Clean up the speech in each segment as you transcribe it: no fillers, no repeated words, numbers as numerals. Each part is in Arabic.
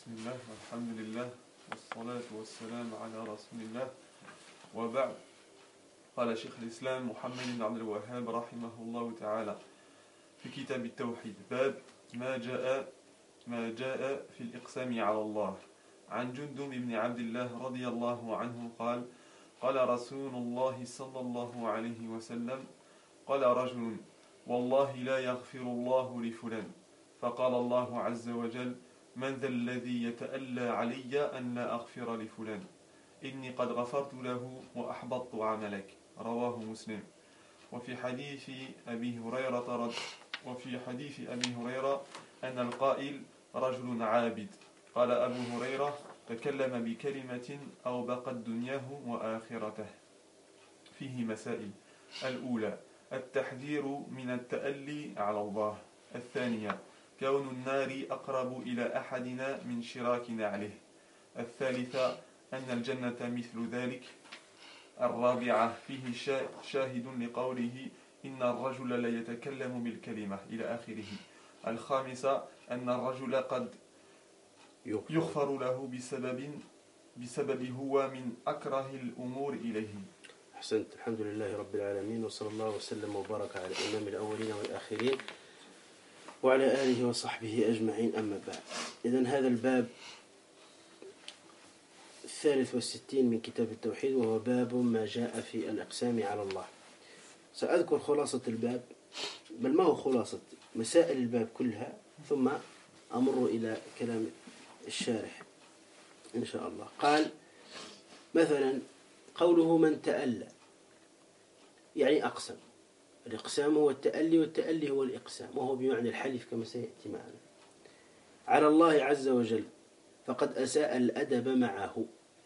بسم الله والحمد لله والصلاة والسلام على رسول الله وبعد. قال شيخ الإسلام محمد بن عبد الوهاب رحمه الله تعالى في كتاب التوحيد: باب ما جاء في الإقسام على الله. عن جندب بن عبد الله رضي الله عنه قال: قال رسول الله صلى الله عليه وسلم: قال رجل: والله لا يغفر الله لفلان. فقال الله عز وجل: من ذا الذي يتألى علي أن لا أغفر لفلان؟ إني قد غفرت له وأحبطت عملك. رواه مسلم. وفي حديث أبي هريرة أن القائل رجل عابد. قال أبو هريرة: تكلم بكلمة أو بقت دنياه وآخرته. فيه مسائل: الأولى: التحذير من التألي على الله. الثانية: كون النار أقرب إلى أحدنا من شراك نعله. الثالثة: أن الجنة مثل ذلك. الرابعة: فيه شاهد لقوله: إن الرجل لا يتكلم بالكلمة إلى آخره. الخامسة: أن الرجل قد يغفر له بسبب هو من أكره الأمور إليه. أحسنت. الحمد لله رب العالمين، وصلى الله وسلم وبارك على إمام الأولين والآخرين وعلى آله وصحبه أجمعين، أما بعد. إذن هذا الباب 63 من كتاب التوحيد، وهو باب ما جاء في الإقسام على الله. سأذكر خلاصة الباب، بل ما هو خلاصة مسائل الباب كلها، ثم أمر إلى كلام الشارح إن شاء الله. قال مثلا قوله من تألى، يعني أقسم. الإقسام هو التألي، والتألي هو الإقسام، وهو بمعنى الحلف كما سيأتي معنا على الله عز وجل، فقد أساء الأدب معه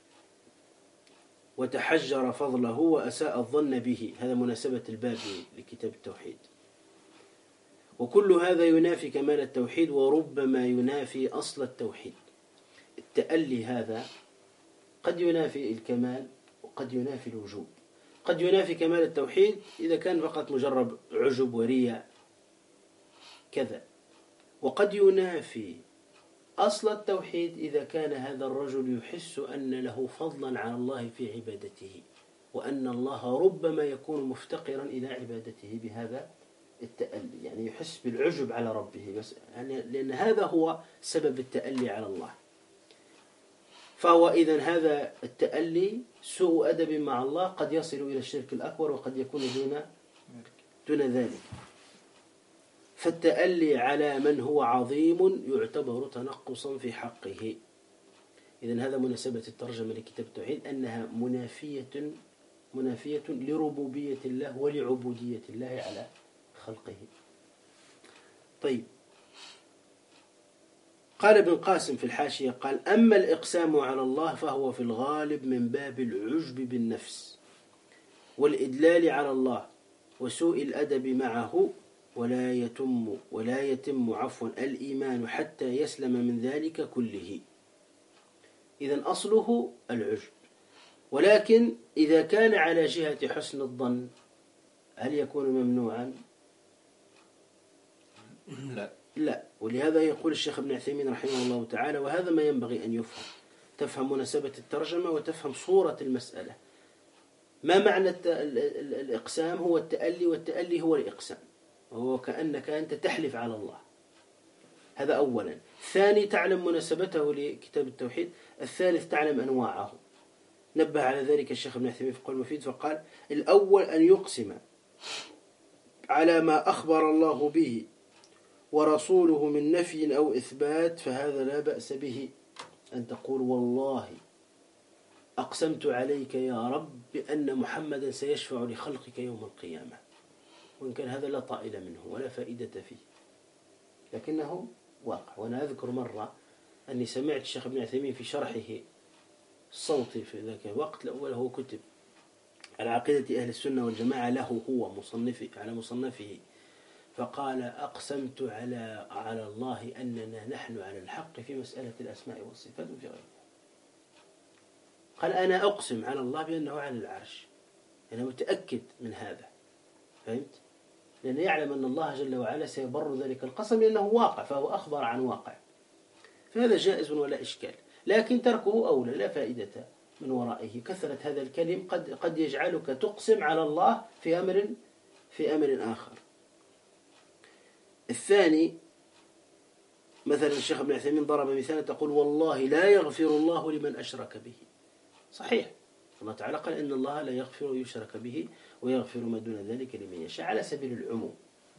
وتحجر فضله وأساء الظن به. هذا مناسبة الباب لكتاب التوحيد. وكل هذا ينافي كمال التوحيد، وربما ينافي أصل التوحيد. التألي هذا قد ينافي الكمال، وقد ينافي الوجوب. قد ينافي كمال التوحيد إذا كان فقط مجرد عجب ورياء كذا، وقد ينافي أصل التوحيد إذا كان هذا الرجل يحس أن له فضلا على الله في عبادته، وأن الله ربما يكون مفتقرا إلى عبادته بهذا التألي، يعني يحس بالعجب على ربه، بس يعني لأن هذا هو سبب التألي على الله. فهو إذن هذا التألي سوء أدب مع الله، قد يصل إلى الشرك الأكبر، وقد يكون دون ذلك. فالتألي على من هو عظيم يعتبر تنقصا في حقه. إذن هذا مناسبة الترجمة لكتاب التوحيد، أنها منافية لربوبية الله ولعبودية الله على خلقه. طيب، قال ابن قاسم في الحاشية، قال: أما الإقسام على الله فهو في الغالب من باب العجب بالنفس والإدلال على الله وسوء الأدب معه، ولا يتم الإيمان حتى يسلم من ذلك كله. إذن أصله العجب، ولكن إذا كان على جهة حسن الظن هل يكون ممنوعا؟ لا. ولهذا يقول الشيخ ابن عثيمين رحمه الله تعالى، وهذا ما ينبغي أن يفهم، تفهم مناسبة الترجمة وتفهم صورة المسألة. ما معنى الإقسام؟ هو التألي، والتألي هو الإقسام، وهو كأنك أنت تحلف على الله. هذا أولا. ثاني، تعلم مناسبته لكتاب التوحيد. الثالث، تعلم أنواعه. نبه على ذلك الشيخ ابن عثيمين في قول مفيد فقال: الأول أن يقسم على ما أخبر الله به ورسوله من نفي أو إثبات، فهذا لا بأس به. أن تقول: والله أقسمت عليك يا رب بأن محمدا سيشفع لخلقك يوم القيامة، وإن كان هذا لا طائل منه ولا فائدة فيه، لكنه واقع. وأنا أذكر مرة أني سمعت الشيخ ابن عثيمين في شرحه الصوتي في ذاك الوقت الأول، هو كتب على عقيدة أهل السنة والجماعة له هو على مصنفه، فقال: أقسمت على الله أننا نحن على الحق في مسألة الأسماء والصفات وفي غيرها. قال: أنا أقسم على الله بأنه على العرش، أنا متأكد من هذا. فهمت؟ لأنه يعلم أن الله جل وعلا سيبر ذلك القسم، لأنه واقع، فهو أخبر عن واقع. فهذا جائز ولا إشكال، لكن تركه أولى، لا فائدة من ورائه. كثرة هذا الكلم قد يجعلك تقسم على الله في أمر آخر. الثاني، مثلا الشيخ ابن عثيمين ضرب مثالا تقول والله لا يغفر الله لمن أشرك به. صحيح، الله تعالى قال إن الله لا يغفر يشرك به ويغفر ما دون ذلك لمن يشاء على سبيل العموم.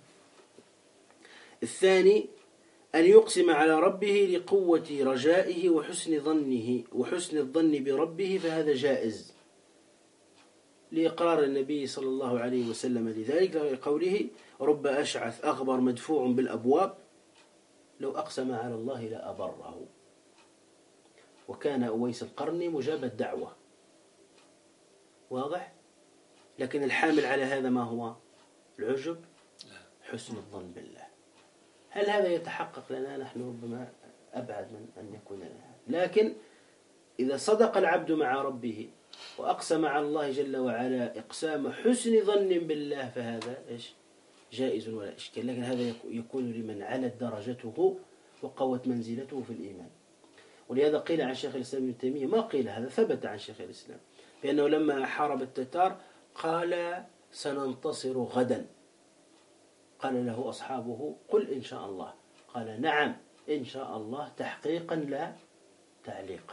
الثاني أن يقسم على ربه لقوة رجائه وحسن الظن بربه، فهذا جائز لإقرار النبي صلى الله عليه وسلم لذلك لقوله رب أشعث أغبر مدفوع بالأبواب لو أقسم على الله لأبره. وكان أويس القرني مجاب الدعوة، واضح؟ لكن الحامل على هذا ما هو؟ العجب، حسن الظن بالله. هل هذا يتحقق لنا؟ نحن ربما أبعد من أن يكون لنا، لكن إذا صدق العبد مع ربه وأقسم على الله جل وعلا إقسام حسن ظن بالله فهذا جائز ولا إشكال، لكن هذا يكون لمن علت درجته وقوت منزلته في الإيمان. ولهذا قيل عن شيخ الإسلام ابن تيمية، ما قيل هذا، ثبت عن شيخ الإسلام بأنه لما حارب التتار قال سننتصر غدا، قال له أصحابه قل إن شاء الله، قال نعم إن شاء الله تحقيقا لا تعليقا.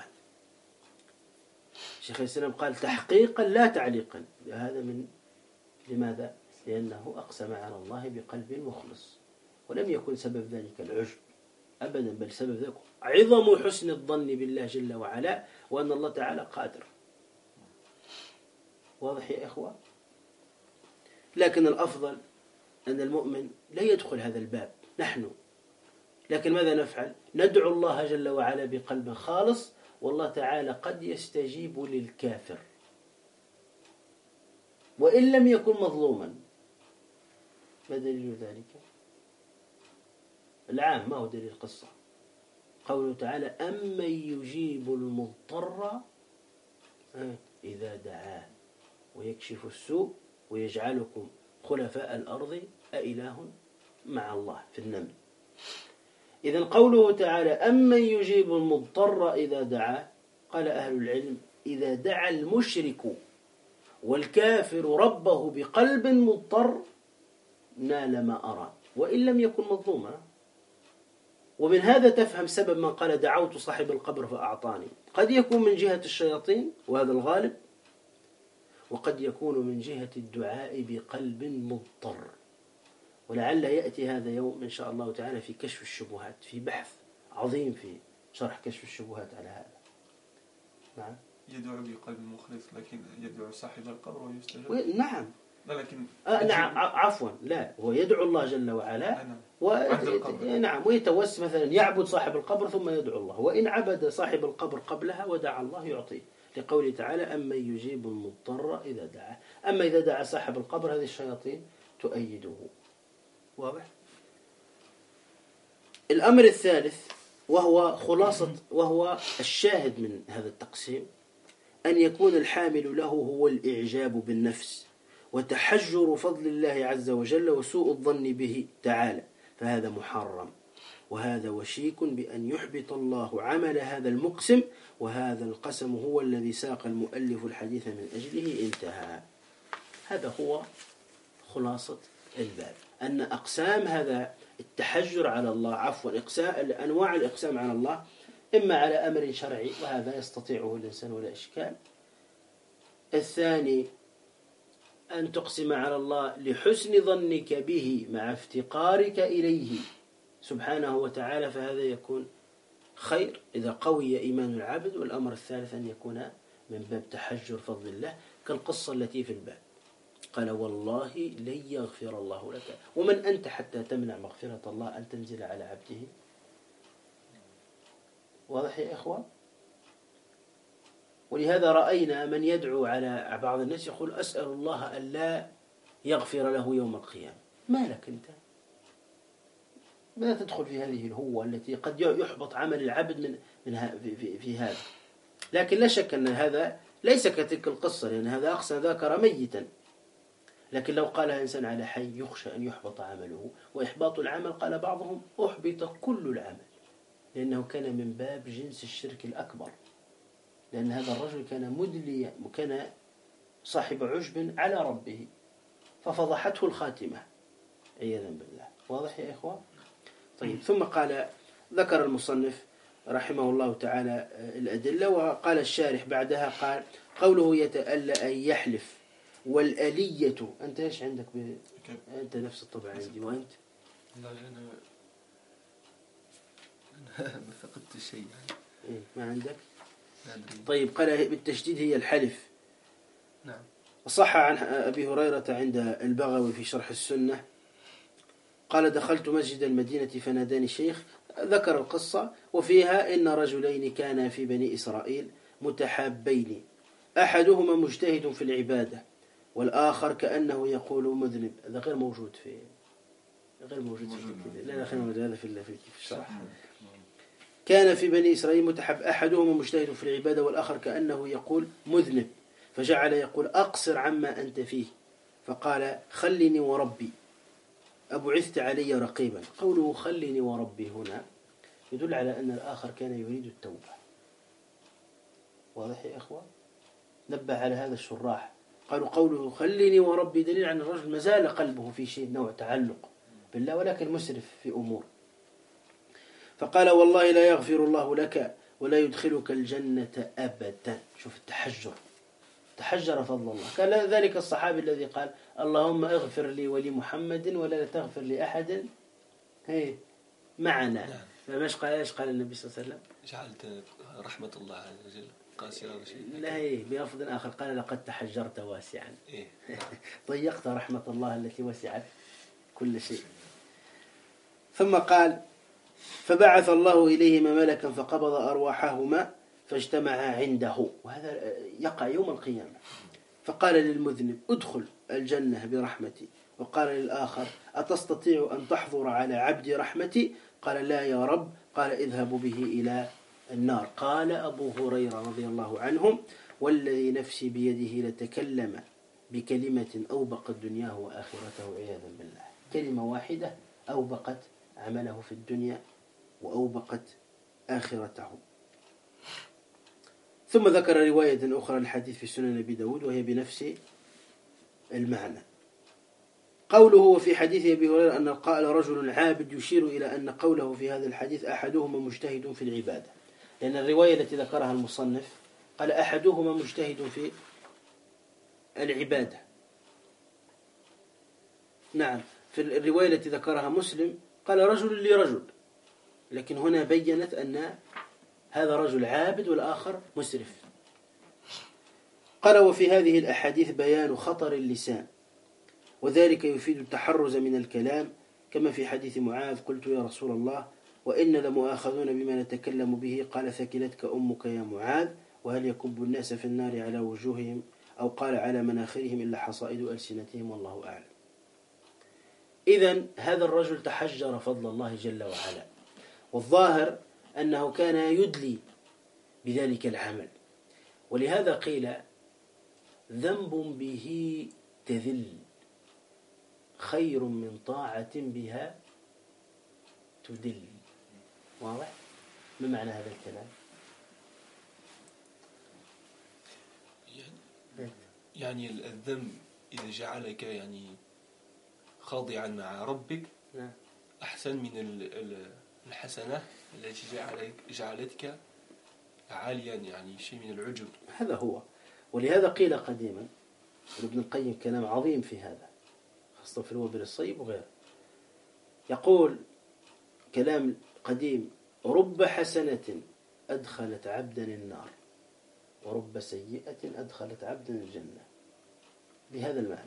شيخ الإسلام قال تحقيقا لا تعليقا، هذا لماذا؟ لأنه أقسم على الله بقلب مخلص، ولم يكن سبب ذلك العجب أبدا، بل سبب ذلك عظم حسن الظن بالله جل وعلا وأن الله تعالى قادر. واضح يا إخوة؟ لكن الأفضل أن المؤمن لا يدخل هذا الباب نحن، لكن ماذا نفعل؟ ندعو الله جل وعلا بقلب خالص، والله تعالى قد يستجيب للكافر وإن لم يكن مظلوما. ما دليل ذلك؟ العام، ما هو دليل القصة؟ قوله تعالى أمن يجيب المضطر إذا دعاه ويكشف السوء ويجعلكم خلفاء الأرض أإله مع الله في النمل. إذن قوله تعالى أمن يجيب المضطر إذا دعاه، قال أهل العلم إذا دعا المشرك والكافر ربه بقلب مضطر نال ما أراد وإن لم يكن مظلوما. ومن هذا تفهم سبب من قال دعوت صاحب القبر فأعطاني، قد يكون من جهة الشياطين وهذا الغالب، وقد يكون من جهة الدعاء بقلب مضطر. ولعل يأتي هذا يوم إن شاء الله تعالى في كشف الشبهات، في بحث عظيم في شرح كشف الشبهات على هذا. نعم، يدعو بقلب مخلص، لكن يدعو صاحب القبر ويستجاب. نعم، لا لكن نعم، عفوا، لا، هو يدعو الله جل وعلا نعم، ويتوسل مثلا يعبد صاحب القبر ثم يدعو الله، وإن عبد صاحب القبر قبلها ودعا الله يعطيه، لقوله تعالى أمن يجيب المضطر إذا دعاه. أما إذا دعا صاحب القبر هذه الشياطين تؤيده. واضح؟ الأمر الثالث وهو الشاهد من هذا التقسيم، أن يكون الحامل له هو الإعجاب بالنفس وتحجر فضل الله عز وجل وسوء الظن به تعالى، فهذا محرم، وهذا وشيك بأن يحبط الله عمل هذا المقسم، وهذا القسم هو الذي ساق المؤلف الحديث من أجله. انتهى. هذا هو خلاصة الباب، أن أقسام هذا التحجر على الله، أنواع الإقسام على الله، إما على أمر شرعي وهذا يستطيعه الإنسان ولا إشكال. الثاني أن تقسم على الله لحسن ظنك به مع افتقارك إليه سبحانه وتعالى، فهذا يكون خير إذا قوي إيمان العبد. والأمر الثالث أن يكون من باب تحجر فضل الله، كالقصة التي في الباب، قال والله لن يغفر الله لك، ومن أنت حتى تمنع مغفرة الله أن تنزل على عبده؟ واضح يا إخوة؟ ولهذا رأينا من يدعو على بعض الناس يقول أسأل الله أن لا يغفر له يوم القيامة. ما لك أنت؟ ماذا تدخل في هذه الهوة التي قد يحبط عمل العبد في هذا؟ لكن لا شك أن هذا ليس كتلك القصة، لأن هذا أقسى ذاكر ميتا، لكن لو قالها إنسان على حي يخشى أن يحبط عمله. وإحباط العمل قال بعضهم أحبط كل العمل، لأنه كان من باب جنس الشرك الأكبر، لأن هذا الرجل كان مدليا وكان صاحب عجب على ربه ففضحته الخاتمة عياذا بالله. واضح يا إخوة؟ طيب، ثم قال ذكر المصنف رحمه الله تعالى الأدلة، وقال الشارح بعدها قال قوله يتألى أي يحلف، والألية أنت إيش عندك أنت نفس الطبع عندي، وأنت؟ لا أنا ما فقدت الشيء يعني. إيه ما عندك؟ لا أدري. طيب، قال بالتشديد هي الحلف. نعم. وصح عن أبي هريرة عند البغوي في شرح السنة قال دخلت مسجد المدينة فناداني شيخ، ذكر القصة وفيها إن رجلين كانا في بني إسرائيل متحابين، أحدهما مجتهد في العبادة والآخر كأنه يقول مذنب. هذا غير موجود في لا غير موجود هذا في الشرح. كان في بني إسرائيل متحب، أحدهما مجتهد في العبادة والآخر كأنه يقول مذنب، فجعل يقول أقصر عما أنت فيه، فقال خلني وربي أبعثت علي رقيبا. قوله خلني وربي هنا يدل على أن الآخر كان يريد التوبة. واضح يا إخوة؟ نبه على هذا الشراح، قالوا قوله خلني وربي دليل عن الرجل ما زال قلبه في شيء نوع تعلق بالله ولكن مسرف في أمور. فقال والله لا يغفر الله لك ولا يدخلك الجنة أبدا. شوف التحجر، تحجر فضل الله. كان ذلك الصحابي الذي قال اللهم اغفر لي ولمحمد ولا تغفر لأحد معنا. فماش قال ايش قال النبي صلى الله عليه وسلم؟ جعلت رحمة الله عز وجل قاسرة وشيء. لا بلفظ آخر قال لقد تحجرت واسعا. إيه. ضيقت رحمة الله التي وسعت كل شيء. ثم قال فبعث الله إليهما ملكا فقبض أرواحهما فاجتمعا عنده، وهذا يقع يوم القيامة. فقال للمذنب ادخل الجنة برحمتي، وقال للآخر أتستطيع أن تحضر على عبد رحمتي؟ قال لا يا رب. قال اذهبوا به إلى النار. قال أبو هريرة رضي الله عنه والذي نفسي بيده لتكلم بكلمة أوبقت دنياه وآخرته عياذا بالله. كلمة واحدة أوبقت عمله في الدنيا وأوبقت آخرته. ثم ذكر رواية أخرى الحديث في سنن أبي داود وهي بنفس المعنى. قوله وفي حديث أبي هريرة أن قال رجل عابد يشير إلى أن قوله في هذا الحديث أحدهما مجتهد في العبادة، لأن الرواية التي ذكرها المصنف قال أحدهما مجتهد في العبادة. نعم، في الرواية التي ذكرها مسلم قال رجل لرجل، لكن هنا بيّنت أن هذا رجل عابد والآخر مسرف. قال وفي هذه الأحاديث بيان خطر اللسان، وذلك يفيد التحرز من الكلام، كما في حديث معاذ قلت يا رسول الله وإن لمؤاخذون بما نتكلم به، قال ثكلتك أمك يا معاذ، وهل يكب الناس في النار على وجوههم أو قال على مناخرهم إلا حصائد ألسنتهم والله أعلم. إذن هذا الرجل تحجر فضل الله جل وعلا، والظاهر أنه كان يدلي بذلك العمل، ولهذا قيل ذنب به تذل خير من طاعة بها تدل. واضح؟ ما معنى هذا الكلام؟ يعني الذنب إذا جعلك يعني خاضعا مع ربك أحسن من الحسنة التي جعلتك عاليا، يعني شيء من العجب. هذا هو. ولهذا قيل قديما، ابن القيم كلام عظيم في هذا خاصة في الوابل الصيب وغيره، يقول كلام قديم رب حسنة أدخلت عبدا النار ورب سيئة أدخلت عبدا الجنة، بهذا المعنى.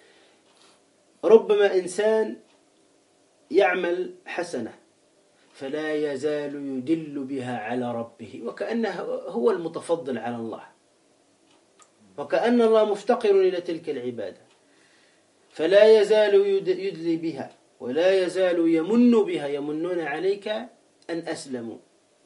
ربما إنسان يعمل حسنة فلا يزال يدل بها على ربه وكأنه هو المتفضل على الله، وكأن الله مفتقر إلى تلك العبادة، فلا يزال يدلي بها ولا يزال يمن بها. يمنون عليك أن أسلموا،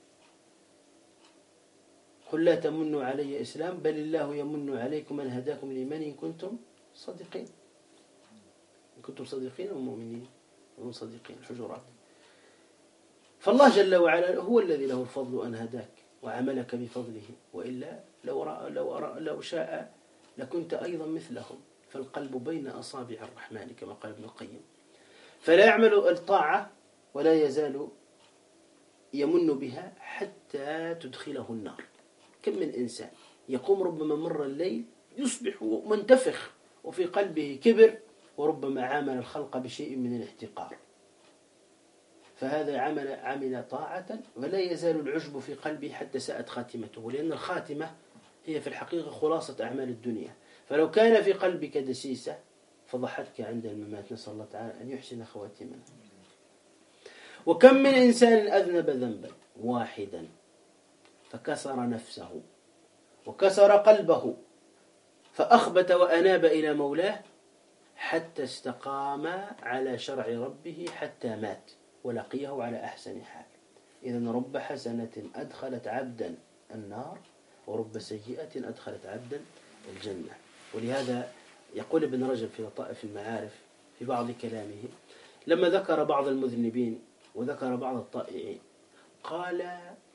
قل لا تمنوا علي إسلام بل الله يمن عليكم أن هداكم للإيمان إن كنتم صادقين. إن كنتم صادقين ومؤمنين ومن صادقين. الحجرات. فالله جل وعلا هو الذي له الفضل أن هداك وعملك بفضله، وإلا لو شاء لكنت أيضا مثلهم. فالقلب بين أصابع الرحمن كما قال ابن القيم. فلا يعمل الطاعة ولا يزال يمن بها حتى تدخله النار. كم من إنسان يقوم ربما مر الليل يصبح منتفخ وفي قلبه كبر، وربما عامل الخلق بشيء من الاحتقار. فهذا عمل طاعة ولا يزال العجب في قلبه حتى ساءت خاتمته، لأن الخاتمة هي في الحقيقة خلاصة أعمال الدنيا. فلو كان في قلبك دسيسة فضحتك عند الممات، نسأل الله تعالى أن يحسن خواتمنا. وكم من إنسان أذنب ذنبا واحدا فكسر نفسه وكسر قلبه فأخبت وأناب إلى مولاه حتى استقام على شرع ربه حتى مات ولقيه على أحسن حال. إذن رب حسنة أدخلت عبدا النار ورب سيئة أدخلت عبدا الجنة. ولهذا يقول ابن رجب في لطائف المعارف في بعض كلامه لما ذكر بعض المذنبين وذكر بعض الطائعين قال: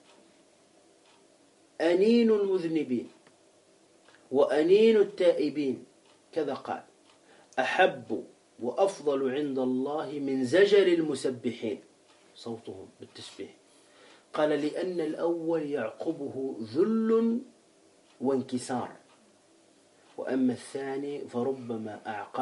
أنين المذنبين وأنين التائبين، كذا قال، أحب وأفضل عند الله من زجر المسبحين صوتهم بالتسبيح. قال: لأن الأول يعقبه ذل وانكسار، وأما الثاني فربما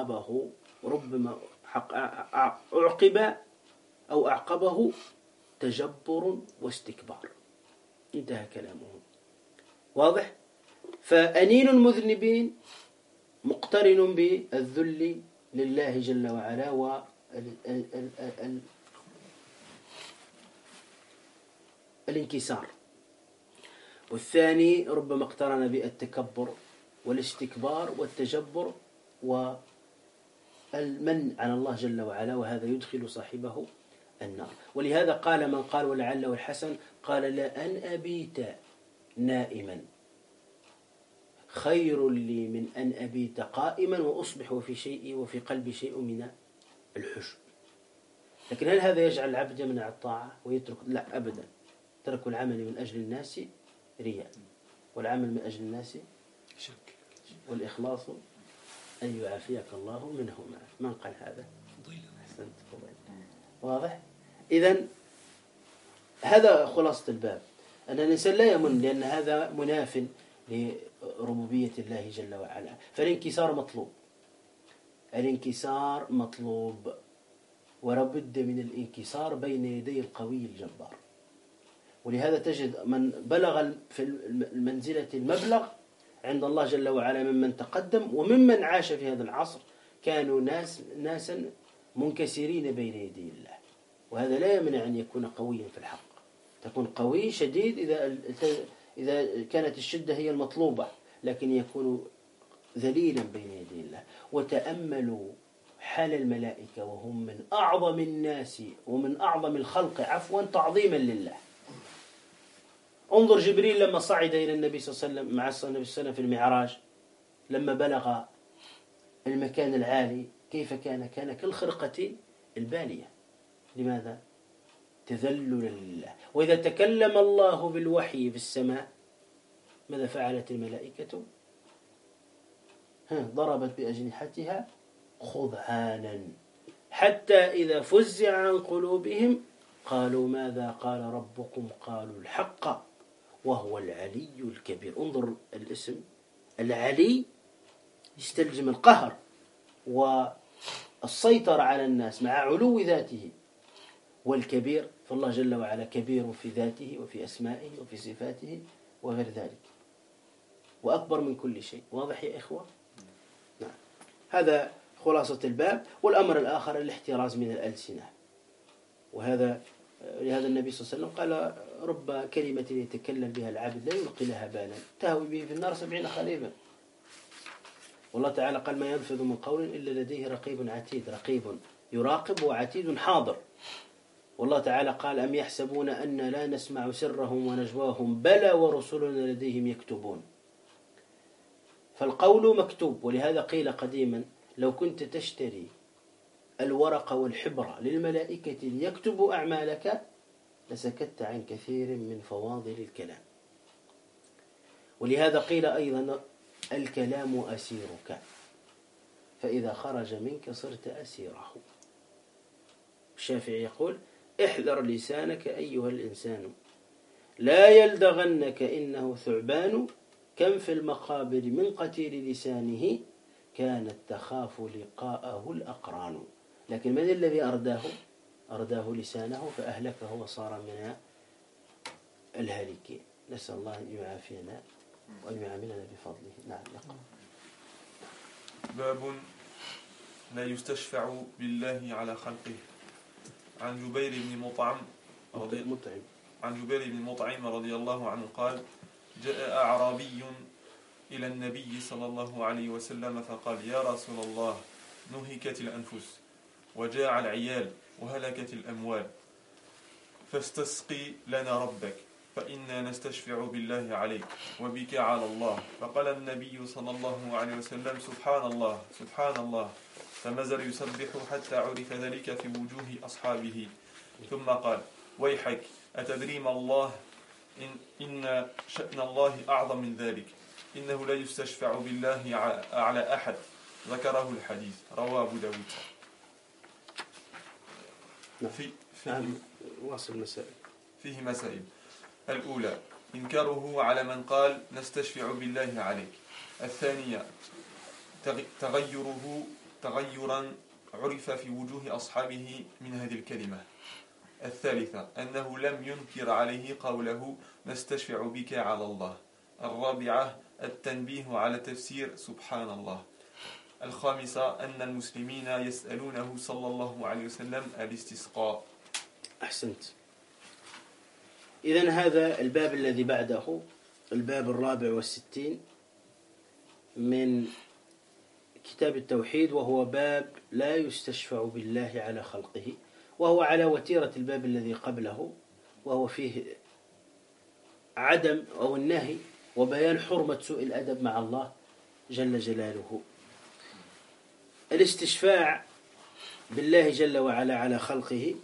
أعقبه تجبر واستكبار. انتهى كلامه. واضح؟ فأنين المذنبين مقترن بالذل لله جل وعلا والانكسار، والثاني ربما اقترن بالتكبر والاستكبار والتجبر والمن على الله جل وعلا، وهذا يدخل صاحبه النار. ولهذا قال من قال ولعله الحسن قال: لأن أبيت نائما خير لي من أن أبيت قائما وأصبح وفي قلبي شيء من الحزن. لكن هل هذا يجعل العبد يمنع الطاعة ويترك؟ لا أبدا. ترك العمل من أجل الناس رياء، والعمل من أجل الناس شرك، والإخلاص أن يعافيك الله منهما. من قال هذا؟ أحسنت. واضح؟ إذن هذا خلاصة الباب، أن الإنسان لا يمن، لأن هذا مناف لربوبية الله جل وعلا. فالانكسار مطلوب، الانكسار مطلوب، ولابد من الانكسار بين يدي القوي الجبار. ولهذا تجد من بلغ في المنزلة المبلغ عند الله جل وعلا ممن تقدم وممن عاش في هذا العصر كانوا ناسا منكسرين بين يدي الله. وهذا لا يمنع أن يكون قويا في الحق. تكون قوي شديد إذا كانت الشدة هي المطلوبة، لكن يكون ذليلا بين يدي الله. وتأملوا حال الملائكة وهم من أعظم الناس ومن أعظم الخلق عفوا تعظيما لله. انظر جبريل لما صعد إلى النبي صلى الله عليه وسلم مع النبي صلى الله عليه وسلم في المعراج، لما بلغ المكان العالي كيف كان؟ كان كالخرقة البالية. لماذا؟ تذللا لله. وإذا تكلم الله بالوحي في السماء ماذا فعلت الملائكة؟ ضربت بأجنحتها خضعانا، حتى إذا فزع عن قلوبهم قالوا ماذا قال ربكم؟ قالوا الحق وهو العلي الكبير. انظر الاسم العلي يستلزم القهر والسيطرة على الناس مع علو ذاته، والكبير فالله جل وعلا كبير في ذاته وفي أسمائه وفي صفاته وغير ذلك، وأكبر من كل شيء. واضح يا إخوة؟ نعم. هذا خلاصة الباب. والأمر الآخر الاحتراز من الألسنة، وهذا لهذا النبي صلى الله عليه وسلم قال: رب كلمة يتكلم بها العبد لا يلقي لها بالا تهوي به في النار 70 خليفا. والله تعالى قال: ما يلفظ من قول إلا لديه رقيب عتيد. رقيب يراقب وعتيد حاضر. والله تعالى قال: أم يحسبون أن لا نسمع سرهم ونجواهم بلى ورسلنا لديهم يكتبون. فالقول مكتوب. ولهذا قيل قديما: لو كنت تشتري الورق والحبر للملائكة ليكتبوا أعمالك لسكت عن كثير من فواضل الكلام. ولهذا قيل أيضا الكلام أسيرك، فإذا خرج منك صرت أسيره. الشافعي يقول احذر لسانك أيها الإنسان، لا يلدغنك إنه ثعبان، كم في المقابر من قتيل لسانه كانت تخاف لقاءه الأقران. لكن من الذي أرداه لسانه فأهلكه وصار من الهالكين. نسأل الله أن يعافينا وأن يعاملنا بفضله. نعم يقول باب لا يستشفع بالله على خلقه. عن جبير بن مطعم رضي الله عنه قال جاء أعرابي إلى النبي صلى الله عليه وسلم فقال يا رسول الله نهكت الأنفس وجاع العيال وهلكت الأموال فاستسقي لنا ربك فإنا نستشفع بالله عليك وبك على الله. فقال النبي صلى الله عليه وسلم سبحان الله سبحان الله، فمازال يسبح حتى عرف ذلك في وجوه أصحابه، ثم قال ويحك أتدري ما الله إن شأن الله أعظم من ذلك، إنه لا يستشفع بالله على أحد. ذكره الحديث، رواه أبو داود. فيه مسائل. الأولى إنكاره على من قال نستشفع بالله عليك. الثانية تغيرا عرف في وجوه أصحابه من هذه الكلمة. الثالثة أنه لم ينكر عليه قوله نستشفع بك على الله. الرابعة التنبيه على تفسير سبحان الله. الخامسة أن المسلمين يسألونه صلى الله عليه وسلم الاستسقاء. أحسنت. إذن هذا الباب الذي بعده الباب 64 من كتاب التوحيد، وهو باب لا يستشفع بالله على خلقه، وهو على وتيرة الباب الذي قبله، وهو فيه عدم أو النهي وبيان حرمة سوء الأدب مع الله جل جلاله. الاستشفاع بالله جل وعلا على خلقه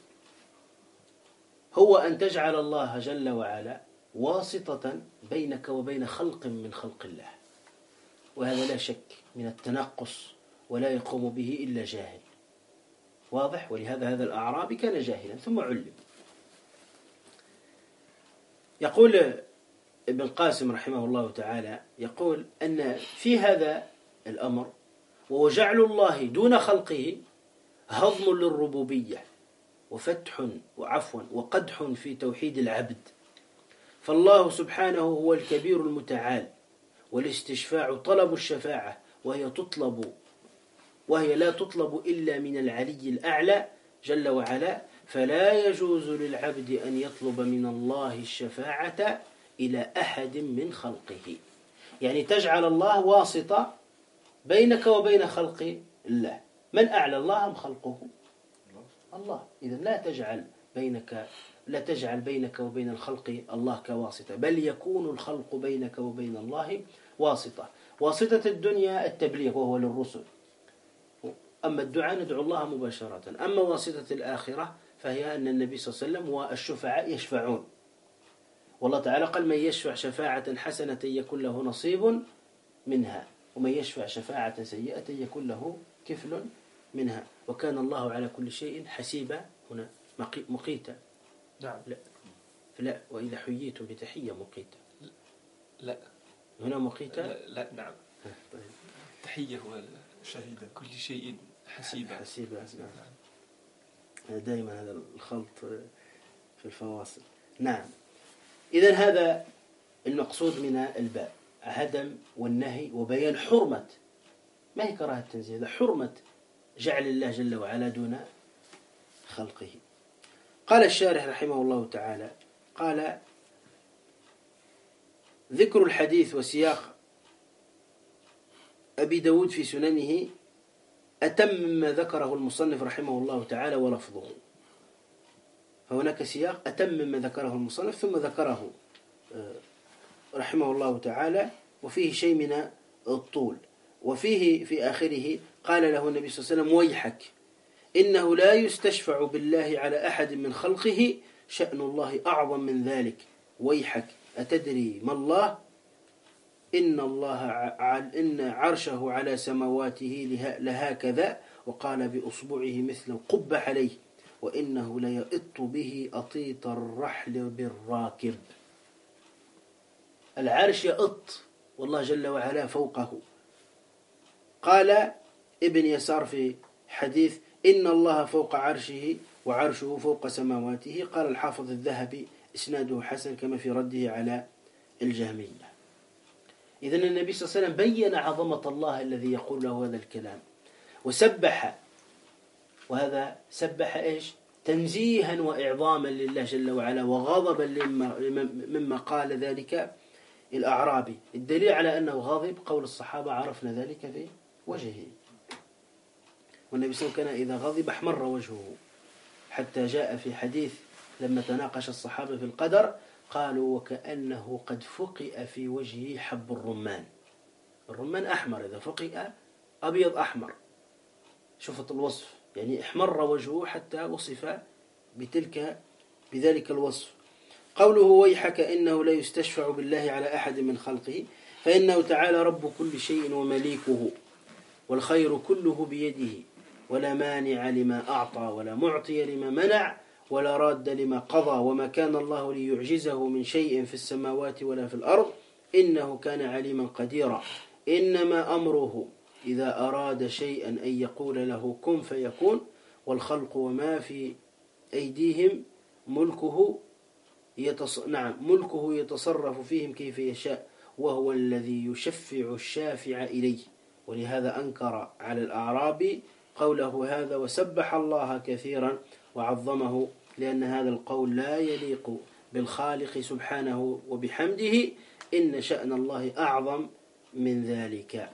هو أن تجعل الله جل وعلا واسطة بينك وبين خلق من خلق الله، وهذا لا شك من التنقص ولا يقوم به إلا جاهل. واضح؟ ولهذا هذا الأعرابي كان جاهلا ثم علم. يقول ابن القاسم رحمه الله تعالى يقول أن في هذا الأمر وهو جعل الله دون خلقه هضم للربوبية وفتح وعفو وقدح في توحيد العبد، فالله سبحانه هو الكبير المتعال، والاستشفاع طلب الشفاعة وهي لا تطلب إلا من العلي الأعلى جل وعلا، فلا يجوز للعبد أن يطلب من الله الشفاعة إلى أحد من خلقه. يعني تجعل الله واسطة بينك وبين خلق الله. من أعلى الله أم خلقه؟ الله. إذن لا تجعل بينك وبين الخلق الله كواسطة، بل يكون الخلق بينك وبين الله واسطة الدنيا التبليغ وهو للرسل، أما الدعاء ندعو الله مباشرة. أما واسطة الآخرة فهي أن النبي صلى الله عليه وسلم والشفعاء يشفعون، والله تعالى قال من يشفع شفاعة حسنة يكون له نصيب منها، ومن يشفع شفاعة سيئة يكون له كفل منها، وكان الله على كل شيء حسيبا. هنا مقيتا. نعم. لا وإذا حييتم بتحية مقيتا. لا هنا مقيتا. لا نعم. طيب. تحية هو شهيدا كل شيء حسيبا. دائما هذا الخلط في الفواصل. نعم. إذن هذا المقصود من الباب، هدم والنهي وبيان حرمة، ما هي كراهة التنزيه، هذا حرمة جعل الله جل وعلا دون خلقه. قال الشارح رحمه الله تعالى قال ذكر الحديث وسياق أبي داود في سننه أتم مما ذكره المصنف رحمه الله تعالى ولفظه. فهناك سياق أتم مما ذكره المصنف ثم ذكره رحمه الله تعالى، وفيه شيء من الطول. وفيه في آخره قال له النبي صلى الله عليه وسلم ويحك إنه لا يستشفع بالله على أحد من خلقه، شأن الله أعظم من ذلك، ويحك أتدري ما الله؟ إن عرشه على سماواته لهكذا، وقال بأصبعه مثل القبة عليه، وإنه ليئط به أطيط الرحل بالراكب. العرش يئط والله جل وعلا فوقه. قال ابن يسار في حديث إن الله فوق عرشه وعرشه فوق سماواته. قال الحافظ الذهبي إسناده حسن كما في رده على الجهمية. إذن النبي صلى الله عليه وسلم بين عظمة الله الذي يقول له هذا الكلام، وسبح، وهذا سبح إيش؟ تنزيها وإعظاما لله جل وعلا، وغضبا مما قال ذلك الأعرابي. الدليل على أنه غاضب قول الصحابة عرفنا ذلك في وجهه، والنبي صلى الله عليه وسلم كان إذا غضب احمر وجهه، حتى جاء في حديث لما تناقش الصحابة في القدر قالوا وكأنه قد فقئ في وجهه حب الرمان. الرمان أحمر، إذا فقئ أبيض أحمر. شوفت الوصف، يعني احمر وجهه حتى وصف بذلك الوصف. قوله ويحك إنه لا يستشفع بالله على أحد من خلقه، فإنه تعالى رب كل شيء ومليكه، والخير كله بيده، ولا مانع لما أعطى ولا معطي لما منع ولا راد لما قضى، وما كان الله ليعجزه من شيء في السماوات ولا في الأرض، إنه كان عليما قديرا. إنما أمره إذا أراد شيئا أن يقول له كن فيكون، والخلق وما في أيديهم ملكه يتصرف فيهم كيف يشاء، وهو الذي يشفع الشافع إليه. ولهذا أنكر على الأعرابي قوله هذا وسبح الله كثيرا وعظمه، لأن هذا القول لا يليق بالخالق سبحانه وبحمده، إن شأن الله أعظم من ذلك.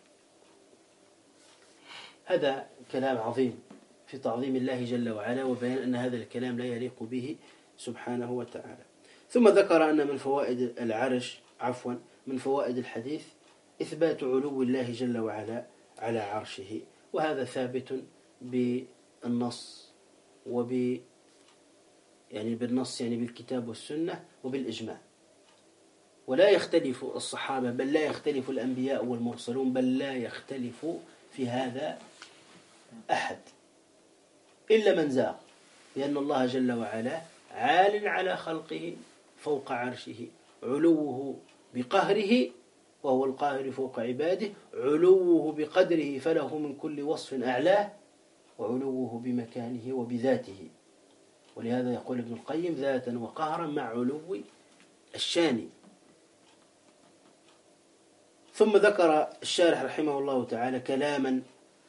هذا كلام عظيم في تعظيم الله جل وعلا، وبيان أن هذا الكلام لا يليق به سبحانه وتعالى. ثم ذكر أن من فوائد من فوائد الحديث إثبات علو الله جل وعلا على عرشه، وهذا ثابت بالنص بالنص يعني بالكتاب والسنة وبالإجماع. ولا يختلف الصحابة، بل لا يختلف الأنبياء والمرسلون، بل لا يختلف في هذا أحد إلا من زاغ، لأن الله جل وعلا عال على خلقه فوق عرشه، علوه بقهره وهو القاهر فوق عباده، علوه بقدره فله من كل وصف أعلاه، وعلوه بمكانه وبذاته. ولهذا يقول ابن القيم ذاتا وقهرا مع علو الشان. ثم ذكر الشارح رحمه الله تعالى كلاما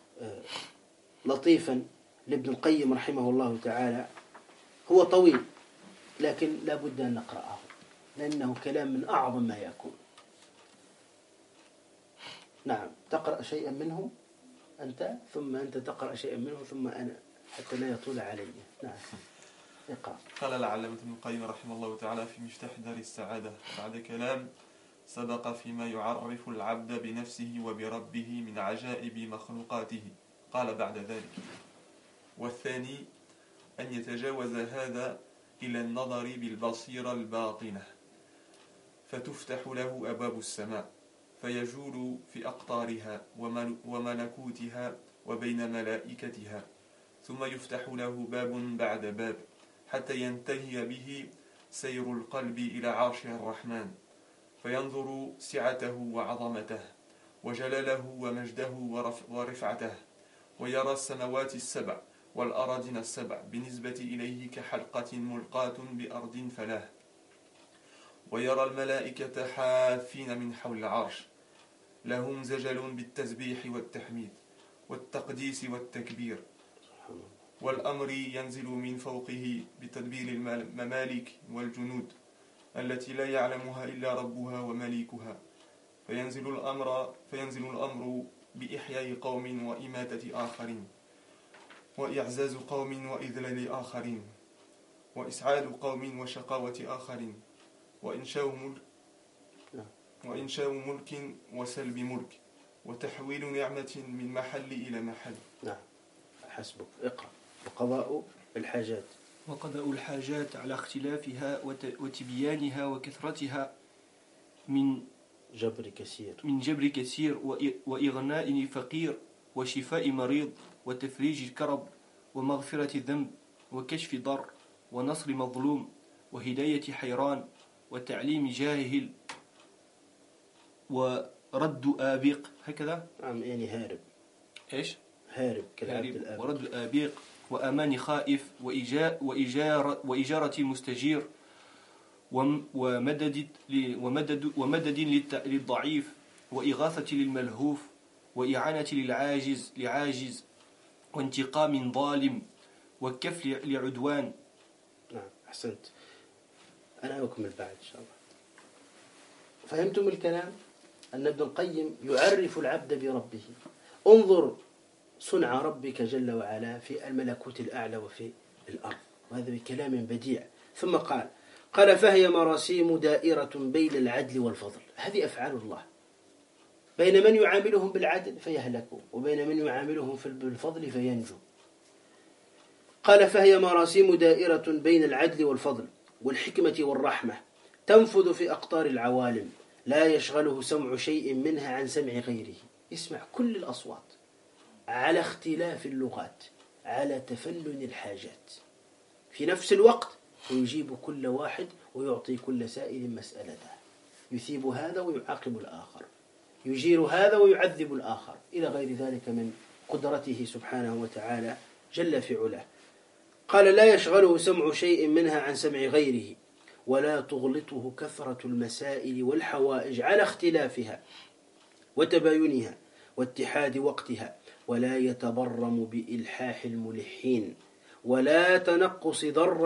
لطيفا لابن القيم رحمه الله تعالى، هو طويل لكن لا بد أن نقرأه لأنه كلام من أعظم ما يكون. نعم، تقرأ شيئا منه أنت، ثم أنت تقرأ شيئا منه، ثم أنا، حتى لا يطول علي. نعم، اقرأ. قال العلامة ابن القيم رحمه الله تعالى في مفتاح دار السعادة بعد كلام سبق فيما يعرف العبد بنفسه وبربه من عجائب مخلوقاته، قال بعد ذلك: والثاني أن يتجاوز هذا إلى النظر بالبصيرة الباطنة، فتفتح له أبواب السماء، فيجول في أقطارها وملكوتها وبين ملائكتها، ثم يفتح له باب بعد باب، حتى ينتهي به سير القلب إلى عرشه الرحمن، فينظر سعته وعظمته وجلاله ومجده ورفعته، ويرى السماوات السبع والأراضين السبع بالنسبة إليه كحلقة ملقاة بأرض فلاه، ويرى الملائكة حافين من حول العرش، لهم زجل بالتسبيح والتحميد والتقديس والتكبير، والأمر ينزل من فوقه بتدبير الممالك والجنود التي لا يعلمها إلا ربها ومليكها، فينزل الأمر بإحياء قوم وإماتة آخرين، وإعزاز قوم وإذلال آخرين، وإسعاد قوم وشقاوة آخرين، وإنشاء ملك وسلب ملك، وتحويل نعمة من محل إلى محل. نعم، حسبك، اقرأ. وقضاء الحاجات. وقضاء الحاجات على اختلافها وتبيانها وكثرتها من جبر كثير وإغناء فقير وشفاء مريض وتفريج الكرب ومغفرة الذنب وكشف ضر ونصر مظلوم وهداية حيران وتعليم جاهل ورد آبق. هكذا يعني هارب. إيش؟ هارب كالعبد الآبق. ورد الآبق وأمان خائف وإجارة المستجير ومدد للضعيف وإغاثة للملهوف وإعانة لعاجز وانتقام ظالم وكف لعدوان. نعم أحسنت. أنا أكمل بعد إن شاء الله. فهمتم الكلام؟ أن ابن القيم يعرف العبد بربه. انظر صنع ربك جل وعلا في الملكوت الأعلى وفي الأرض، وهذا بكلام بديع. ثم قال فهي مراسيم دائرة بين العدل والفضل. هذه أفعال الله، بين من يعاملهم بالعدل فيهلكوا وبين من يعاملهم بالفضل فينجوا. قال فهي مراسيم دائرة بين العدل والفضل والحكمة والرحمة تنفذ في أقطار العوالم، لا يشغله سمع شيء منها عن سمع غيره. يسمع كل الأصوات على اختلاف اللغات، على تفنن الحاجات، في نفس الوقت ويجيب كل واحد ويعطي كل سائل مسألته، يثيب هذا ويعاقب الآخر، يجير هذا ويعذب الآخر، إلى غير ذلك من قدرته سبحانه وتعالى جل في علاه. قال لا يشغله سمع شيء منها عن سمع غيره، ولا تغلطه كثرة المسائل والحوائج على اختلافها وتباينها واتحاد وقتها، ولا يتبرم بإلحاح الملحين، ولا تنقص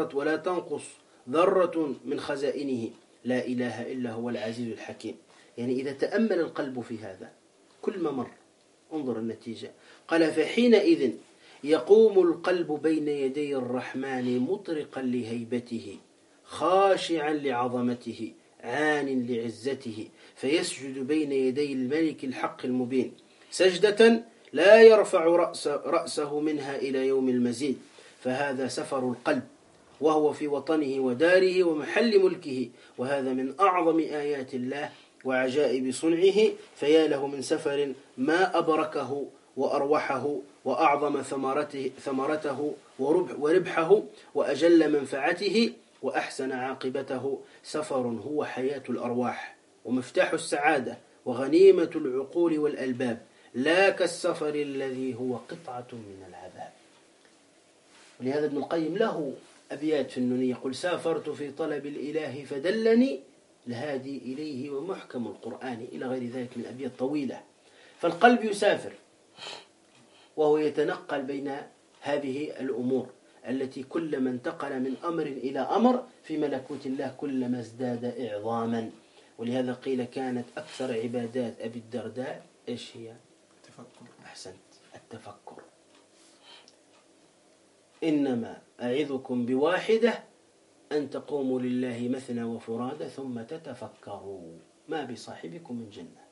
ذرة من خزائنه، لا إله إلا هو العزيز الحكيم. يعني إذا تأمل القلب في هذا كل ما مر انظر النتيجة. قال فحينئذ يقوم القلب بين يدي الرحمن مطرقا لهيبته، خاشعا لعظمته، عان لعزته، فيسجد بين يدي الملك الحق المبين سجدة لا يرفع رأسه منها إلى يوم المزيد. فهذا سفر القلب، وهو في وطنه وداره ومحل ملكه، وهذا من أعظم آيات الله وعجائب صنعه. فيا له من سفر ما أبركه وأروحه وأعظم ثمرته وربحه وأجل منفعته وأحسن عاقبته. سفر هو حياة الأرواح ومفتاح السعادة وغنيمة العقول والألباب، لا كالسفر الذي هو قطعة من العذاب. ولهذا ابن القيم له أبيات في النونية يقول سافرت في طلب الإله فدلني الهادي إليه ومحكم القرآن، إلى غير ذلك من أبيات طويلة. فالقلب يسافر وهو يتنقل بين هذه الأمور التي كلما انتقل من أمر إلى أمر في ملكوت الله كلما ازداد إعظاما. ولهذا قيل كانت أكثر عبادات أبي الدرداء إيش هي؟ التفكر. أحسنت، التفكر. إنما أعظكم بواحدة أن تقوموا لله مثنى وفرادى ثم تتفكروا ما بصاحبكم من جنة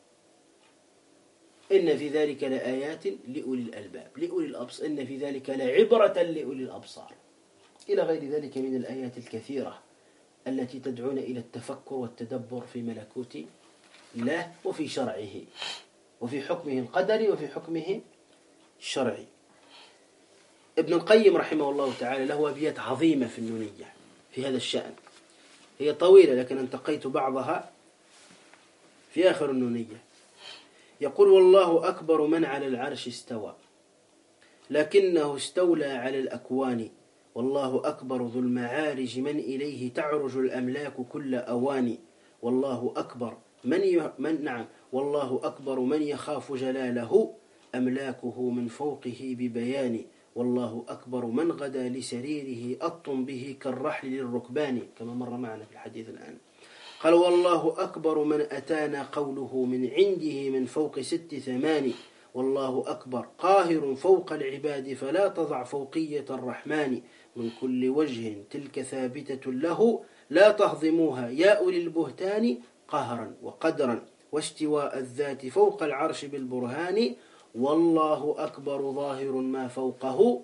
إن في ذلك لآيات لأولي الألباب لأولي الأبصار إن في ذلك لعبرة لأولي الأبصار، إلى غير ذلك من الآيات الكثيرة التي تدعون إلى التفكر والتدبر في ملكوت الله وفي شرعه وفي حكمه القدري وفي حكمه الشرعي. ابن القيم رحمه الله تعالى له أبيات عظيمة في النونية في هذا الشأن، هي طويلة لكن انتقيت بعضها في آخر النونية. يقول والله أكبر من على العرش استوى لكنه استولى على الأكوان، والله أكبر ذو المعارج من إليه تعرج الأملاك كل أوان، والله أكبر والله أكبر من يخاف جلاله أملاكه من فوقه ببيان، والله أكبر من غدا لسريره أطم به كالرحل للركبان، كما مر معنا في الحديث الآن. قال والله أكبر من أتانا قوله من عنده من فوق 6 8، والله أكبر قاهر فوق العباد فلا تضع فوقية الرحمن، من كل وجه تلك ثابتة له لا تهضموها يا أولي البهتان، قهرا وقدرا واستواء الذات فوق العرش بالبرهان، والله أكبر ظاهر ما فوقه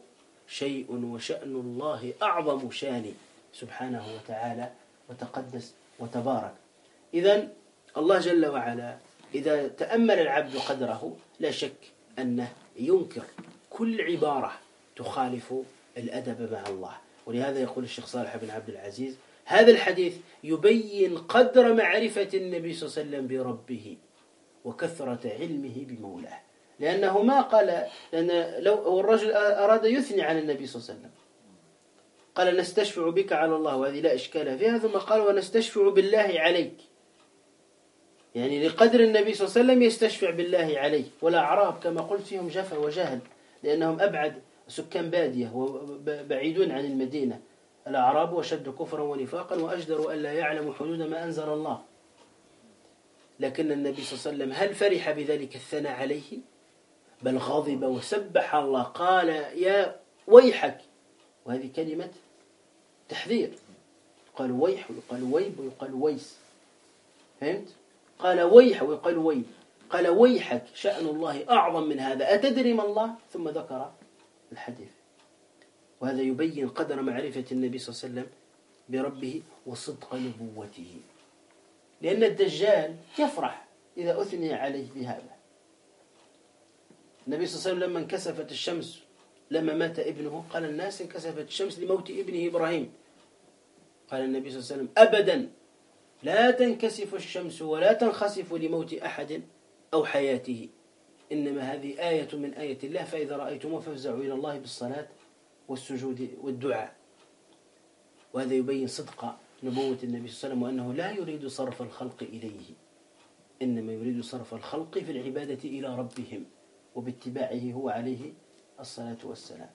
شيء وشأن الله أعظم شان سبحانه وتعالى وتقدس وتبارك. إذن الله جل وعلا إذا تأمل العبد قدره لا شك أنه ينكر كل عبارة تخالف الأدب مع الله. ولهذا يقول الشيخ صالح بن عبد العزيز هذا الحديث يبين قدر معرفة النبي صلى الله عليه وسلم بربه وكثرة علمه بمولاه، لأنه ما قال، لأن لو هو الرجل أراد يثني على النبي صلى الله عليه وسلم قال نستشفع بك على الله وهذه لا إشكال فيها، ثم قال ونستشفع بالله عليك، يعني لقدر النبي صلى الله عليه وسلم يستشفع بالله عليه. والأعراب كما قلت فيهم جفا وجهل لأنهم أبعد سكان بادية وبعيدون عن المدينة. الأعراب وشد كفرا ونفاقا وأجدروا ألا يعلموا حدود ما أنزل الله. لكن النبي صلى الله عليه وسلم هل فرح بذلك الثناء عليه؟ بل غضب وسبح الله، قال يا ويحك، وهذه كلمة تحذير، قال ويح ويقال ويب ويقال ويس، فهمت؟ قال ويح ويقال ويب، قال ويحك شأن الله أعظم من هذا، أتدري ما الله؟ ثم ذكر الحديث. وهذا يبين قدر معرفة النبي صلى الله عليه وسلم بربه وصدق نبوته، لأن الدجال يفرح إذا أثني عليه بهذا. النبي صلى الله عليه وسلم لما انكسفت الشمس لما مات ابنه قال الناس انكسفت الشمس لموت ابنه إبراهيم، قال النبي صلى الله عليه وسلم أبدا لا تنكسف الشمس ولا تنخسف لموت أحد أو حياته، إنما هذه آية من آية الله، فإذا رأيتموه فافزعوا إلى الله بالصلاة والسجود والدعاء. وهذا يبين صدق نبوة النبي صلى الله عليه وسلم، وأنه لا يريد صرف الخلق إليه، إنما يريد صرف الخلق في العبادة إلى ربهم وباتباعه هو عليه الصلاة والسلام.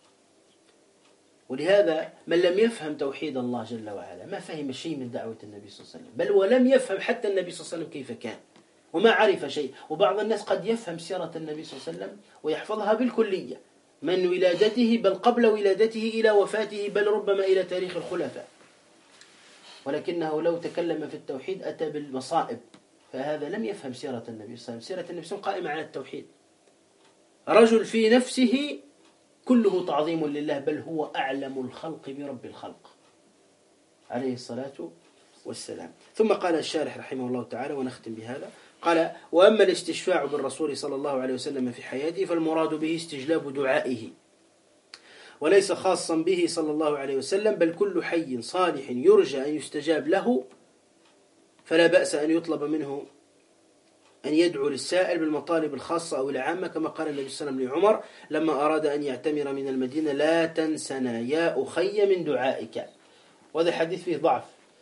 ولهذا من لم يفهم توحيد الله جل وعلا ما فهم شيء من دعوة النبي صلى الله عليه وسلم، بل ولم يفهم حتى النبي صلى الله عليه وسلم كيف كان وما عرف شيء. وبعض الناس قد يفهم سيرة النبي صلى الله عليه وسلم ويحفظها بالكلية من ولادته بل قبل ولادته إلى وفاته، بل ربما إلى تاريخ الخلفاء، ولكنه لو تكلم في التوحيد أتى بالمصائب، فهذا لم يفهم سيرة النبي صلى الله عليه وسلم. سيرة النبي صلى الله عليه وسلم قائمة على التوحيد. رجل في نفسه كله تعظيم لله، بل هو أعلم الخلق برب الخلق عليه الصلاة والسلام. ثم قال الشارح رحمه الله تعالى ونختم بهذا، قال وأما الاستشفاع بالرسول صلى الله عليه وسلم في حياته فالمراد به استجلاب دعائه، وليس خاصا به صلى الله عليه وسلم، بل كل حي صالح يرجى أن يستجاب له فلا بأس أن يطلب منه أن يدعو للسائل بالمطالب الخاصة أو العامة، كما قال النبي صلى الله عليه وسلم لعمر لما أراد أن يعتمر من المدينة لا تنسنا يا أخي من دعائك. وهذا الحديث فيه ضعف،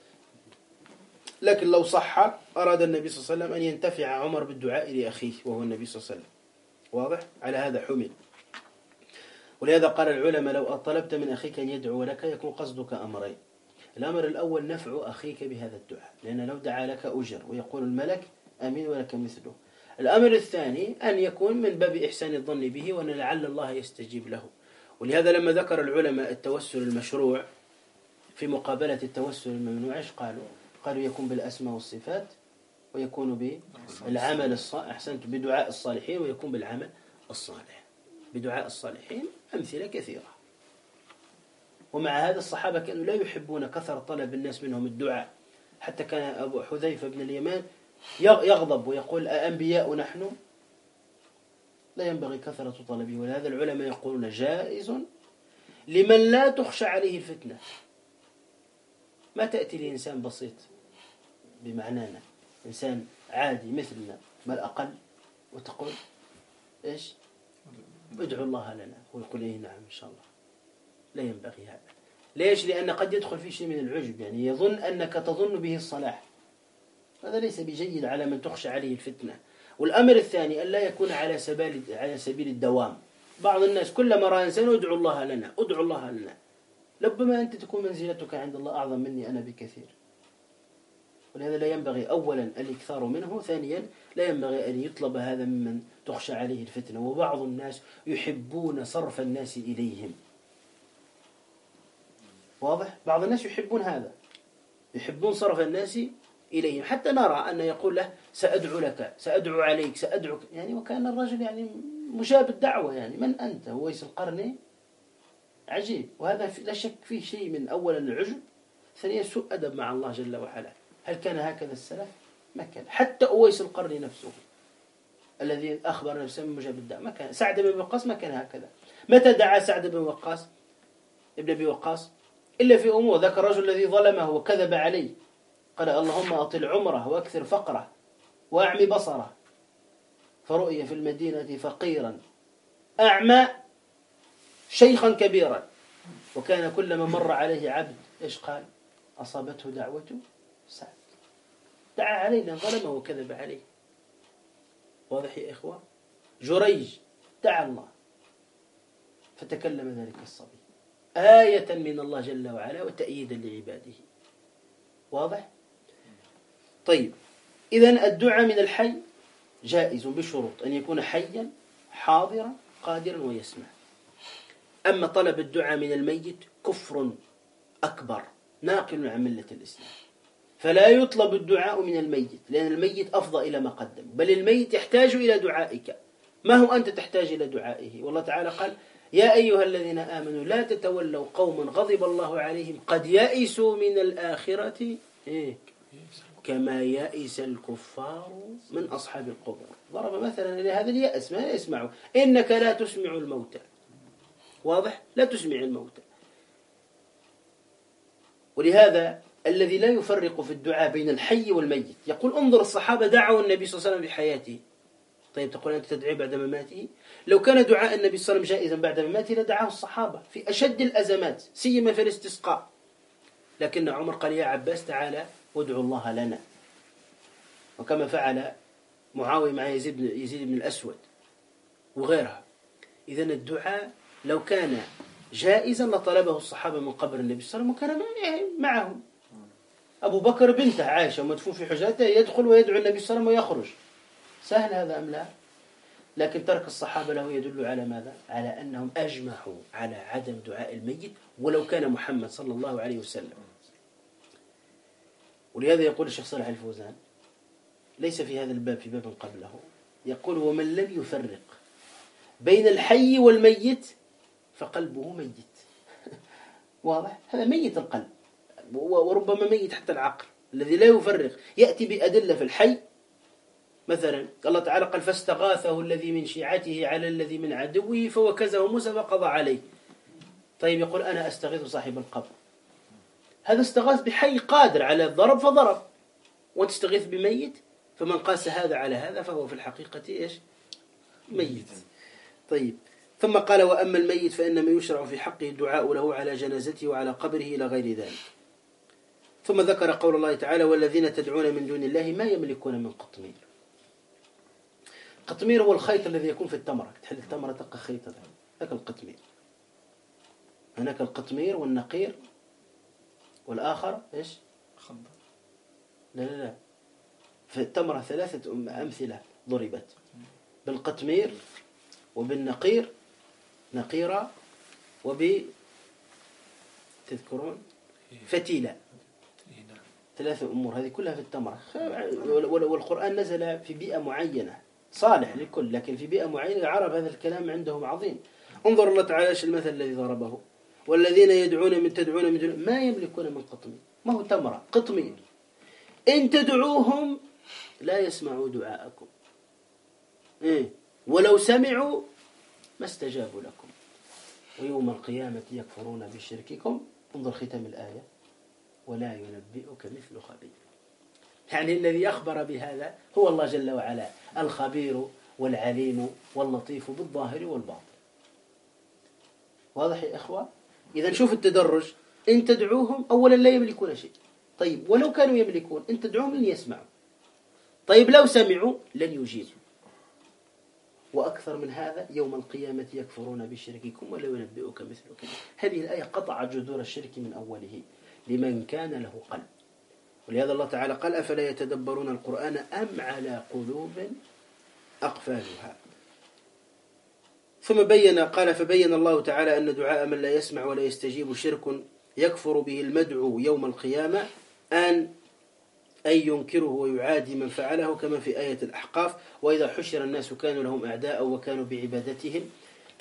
لكن لو صح أراد النبي صلى الله عليه وسلم أن ينتفع عمر بالدعاء لأخيه وهو النبي صلى الله عليه وسلم. واضح؟ على هذا حمل. ولهذا قال العلماء لو طلبت من أخيك أن يدعو لك يكون قصدك أمرين. الأمر الأول نفع أخيك بهذا الدعاء، لأن لو دعا لك أجر ويقول الملك أمين ولك مثله. الأمر الثاني أن يكون من باب إحسان الظن به وأن لعل الله يستجيب له. ولهذا لما ذكر العلماء التوسل المشروع في مقابلة التوسل الممنوع قالوا يكون بالأسماء والصفات، ويكون بالعمل الصالح، أحسنت، بدعاء الصالحين، ويكون بالعمل الصالح. بدعاء الصالحين أمثلة كثيرة. ومع هذا الصحابة كانوا لا يحبون كثر طلب الناس منهم الدعاء، حتى كان أبو حذيفة بن اليمان يغضب ويقول أأنبياء نحن؟ لا ينبغي كثرة طلبه. ولهذا العلماء يقولون جائز لمن لا تخشى عليه الفتنة. ما تأتي لإنسان بسيط بمعنانا، إنسان عادي مثلنا بل أقل، وتقول إيش؟ ادعو الله لنا، ويقول إيه نعم إن شاء الله. لا ينبغي هذا. ليش؟ لأن قد يدخل في شيء من العجب، يعني يظن أنك تظن به الصلاح، هذا ليس بجيد على من تخشى عليه الفتنة. والأمر الثاني أن لا يكون على سبيل الدوام. بعض الناس كلما رأى إنسان ادعو الله لنا ادعو الله لنا، ربما أنت تكون منزلتك عند الله أعظم مني أنا بكثير. ولهذا لا ينبغي أولا الإكثار منه، ثانيا لا ينبغي أن يطلب هذا ممن تخشى عليه الفتنة. وبعض الناس يحبون صرف الناس إليهم. واضح؟ بعض الناس يحبون هذا، يحبون صرف الناس إليهم، حتى نرى أن يقول له سأدعو لك، سأدعو عليك، سأدعوك، يعني وكان الرجل يعني مجاب الدعوة، يعني من أنت؟ هو ويس القرني؟ عجيب. وهذا لا شك فيه شيء من أولا العجب، ثانيا سوء أدب مع الله جل وعلا. هل كان هكذا السلف؟ ما كان. حتى أويس القرني نفسه الذي أخبر نفسه من مجاب الدعاء ما كان. سعد بن وقاص ما كان هكذا. متى دعا سعد بن وقاص ابن أبي وقاص إلا في أمور؟ ذاك الرجل الذي ظلمه وكذب عليه قال اللهم أطل عمره وأكثر فقره وأعمي بصره، فرؤي في المدينة فقيرا أعمى شيخا كبيرا، وكان كلما مر عليه عبد إيش قال؟ أصابته دعوة سعد. دعا عليه لأن ظلمه وكذب عليه. واضح يا إخوة؟ جريج دعا الله فتكلم ذلك الصبي آية من الله جل وعلا وتأييدا لعباده. واضح؟ طيب، إذن الدعاء من الحي جائز بشروط أن يكون حيا حاضرا قادرا ويسمع. أما طلب الدعاء من الميت كفر أكبر ناقل عن ملة الإسلام، فلا يطلب الدعاء من الميت، لأن الميت أفضى إلى ما قدم، بل الميت يحتاج إلى دعائك، ما هو أنت تحتاج إلى دعائه. والله تعالى قال يا أيها الذين آمنوا لا تتولوا قوما غضب الله عليهم قد يئسوا من الآخرة كما يئس الكفار من أصحاب القبور. ضرب مثلا لهذا اليأس، ما يسمعوا. إنك لا تسمع الموتى. واضح؟ لا تسمع الموتى. ولهذا الذي لا يفرق في الدعاء بين الحي والميت يقول انظر الصحابة دعوا النبي صلى الله عليه وسلم بحياته. طيب تقول أنت تدعي بعد مماته؟ لو كان دعاء النبي صلى الله عليه وسلم جائزا بعد مماته لدعاه الصحابة في أشد الأزمات، سيما في الاستسقاء. لكن عمر قال يا عباس تعالى وادعو الله لنا، وكما فعل معاوية مع يزيد بن الأسود وغيرها. إذن الدعاء لو كان جائزا لطلبه الصحابة من قبر النبي صلى الله عليه وسلم وكان معهم. أبو بكر بنته عائشة مدفون في حجرته يدخل ويدعو النبي صلى الله عليه وسلم ويخرج. سهل هذا أم لا؟ لكن ترك الصحابة له يدل على ماذا؟ على أنهم أجمعوا على عدم دعاء الميت ولو كان محمد صلى الله عليه وسلم. ولهذا يقول الشيخ صالح الفوزان ليس في هذا الباب، في باب قبله، يقول ومن لم يفرق بين الحي والميت فقلبه ميت. واضح؟ هذا ميت القلب، وربما ميت حتى العقل. الذي لا يفرق يأتي بأدلة في الحي، مثلا الله تعالى قال فاستغاثه الذي من شيعته على الذي من عدوه فوكزه موسى فقضى عليه. طيب يقول أنا أستغيث صاحب القبر، هذا استغاث بحي قادر على الضرب فضرب، وتستغيث بميت، فمن قاس هذا على هذا فهو في الحقيقة إيش؟ ميت. طيب ثم قال وأما الميت فإنما يشرع في حقه الدعاء له على جنازته وعلى قبره إلى غير ذلك. ثم ذكر قول الله تعالى والذين تدعون من دون الله ما يملكون من قطمير. قطمير هو الخيط الذي يكون في التمرة، تحل التمرة تلقى خيط، ذاك القطمير. هناك القطمير والنقير والآخر إيش؟ خنضر. لا في التمرة ثلاثة أمثلة ضربت بالقطمير وبالنقير، نقيرة، تذكرون فتيلة. ثلاثة أمور هذه كلها في التمرة. والقرآن نزل في بيئة معينة صالح للكل، لكن في بيئة معينة العرب هذا الكلام عندهم عظيم. انظر الله تعالى ايش المثل الذي ضربه والذين تدعون من دون ما يملكون من قطمير. ما هو تمرة، قطمير. إن تدعوهم لا يسمعوا دعاءكم ولو سمعوا ما استجابوا لكم ويوم القيامة يكفرون بشرككم. انظر ختام الآية ولا ينبئك مثل خبير. يعني الذي أخبر بهذا هو الله جل وعلا الخبير والعليم واللطيف بالظاهر والباطن. واضح يا إخوة؟ إذا شوف التدرج. إن تدعوهم أولا لا يملكون شيء. طيب ولو كانوا يملكون إن تدعوهم لن يسمعوا. طيب لو سمعوا لن يجيبوا. وأكثر من هذا يوم القيامة يكفرون بشرككم ولا ينبئك مثل خبير. هذه الآية قطع جذور الشرك من أوله لمن كان له قلب. ولهذا الله تعالى قال أفلا يتدبرون القرآن أم على قلوب أقفالها. ثم قال فبين الله تعالى أن دعاء من لا يسمع ولا يستجيب شرك يكفر به المدعو يوم القيامة أن ينكره ويعادي من فعله، كما في آية الأحقاف وإذا حشر الناس كانوا لهم أعداء وكانوا بعبادتهم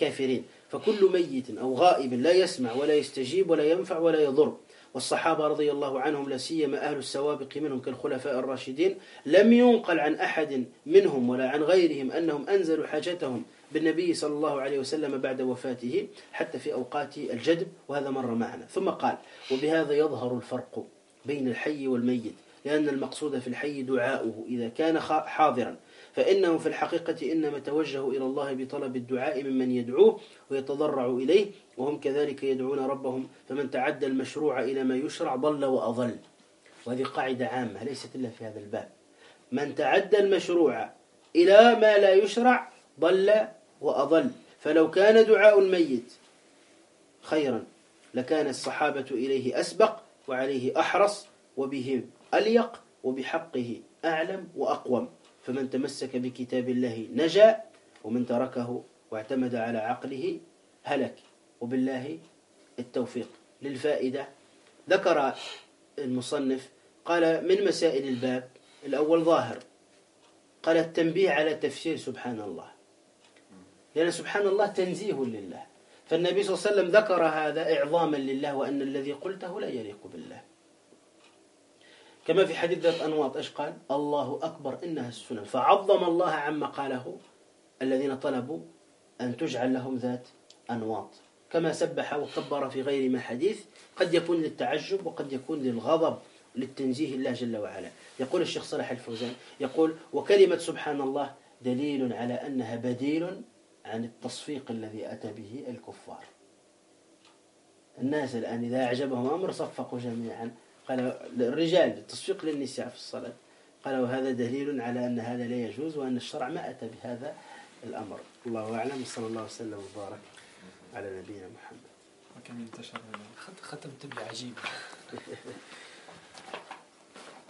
كافرين. فكل ميت أو غائب لا يسمع ولا يستجيب ولا ينفع ولا يضر. والصحابة رضي الله عنهم لا سيما أهل السوابق منهم كالخلفاء الراشدين لم ينقل عن أحد منهم ولا عن غيرهم أنهم أنزلوا حاجتهم بالنبي صلى الله عليه وسلم بعد وفاته حتى في أوقات الجدب، وهذا مر معنا. ثم قال: وبهذا يظهر الفرق بين الحي والميت، لأن المقصود في الحي دعاؤه إذا كان حاضرا، فإنهم في الحقيقة إنما توجهوا إلى الله بطلب الدعاء ممن يدعوه ويتضرع إليه، وهم كذلك يدعون ربهم. فمن تعدى المشروع إلى ما يشرع ضل وأضل. وهذه قاعدة عامة ليست إلا في هذا الباب. من تعدى المشروع إلى ما لا يشرع ضل وأضل. فلو كان دعاء الميت خيرا لكان الصحابة إليه أسبق وعليه أحرص وبه أليق وبحقه أعلم وأقوم. فمن تمسك بكتاب الله نجا، ومن تركه واعتمد على عقله هلك. وبالله التوفيق. للفائدة ذكر المصنف قال: من مسائل الباب الأول ظاهر، قال: التنبيه على تفسير سبحان الله، لأن سبحان الله تنزيه لله، فالنبي صلى الله عليه وسلم ذكر هذا إعظاما لله، وأن الذي قلته لا يليق بالله. كما في حديث ذات أنواط إيش قال؟ الله أكبر إنها السنن، فعظم الله عما قاله الذين طلبوا أن تجعل لهم ذات أنواط. كما سبح وكبر في غير ما حديث، قد يكون للتعجب وقد يكون للغضب للتنزيه الله جل وعلا. يقول الشيخ صالح الفوزان يقول: وكلمة سبحان الله دليل على أنها بديل عن التصفيق الذي أتى به الكفار. الناس الآن إذا أعجبهم أمر صفقوا جميعا. قال الرجال التصفيق للنساء في الصلاة، قالوا هذا دليل على أن هذا لا يجوز، وأن الشرع ما أتى بهذا الأمر. الله أعلم، صلى الله وسلم وبارك على نبينا محمد. وكم انتشر هذا ختمت بعجيب.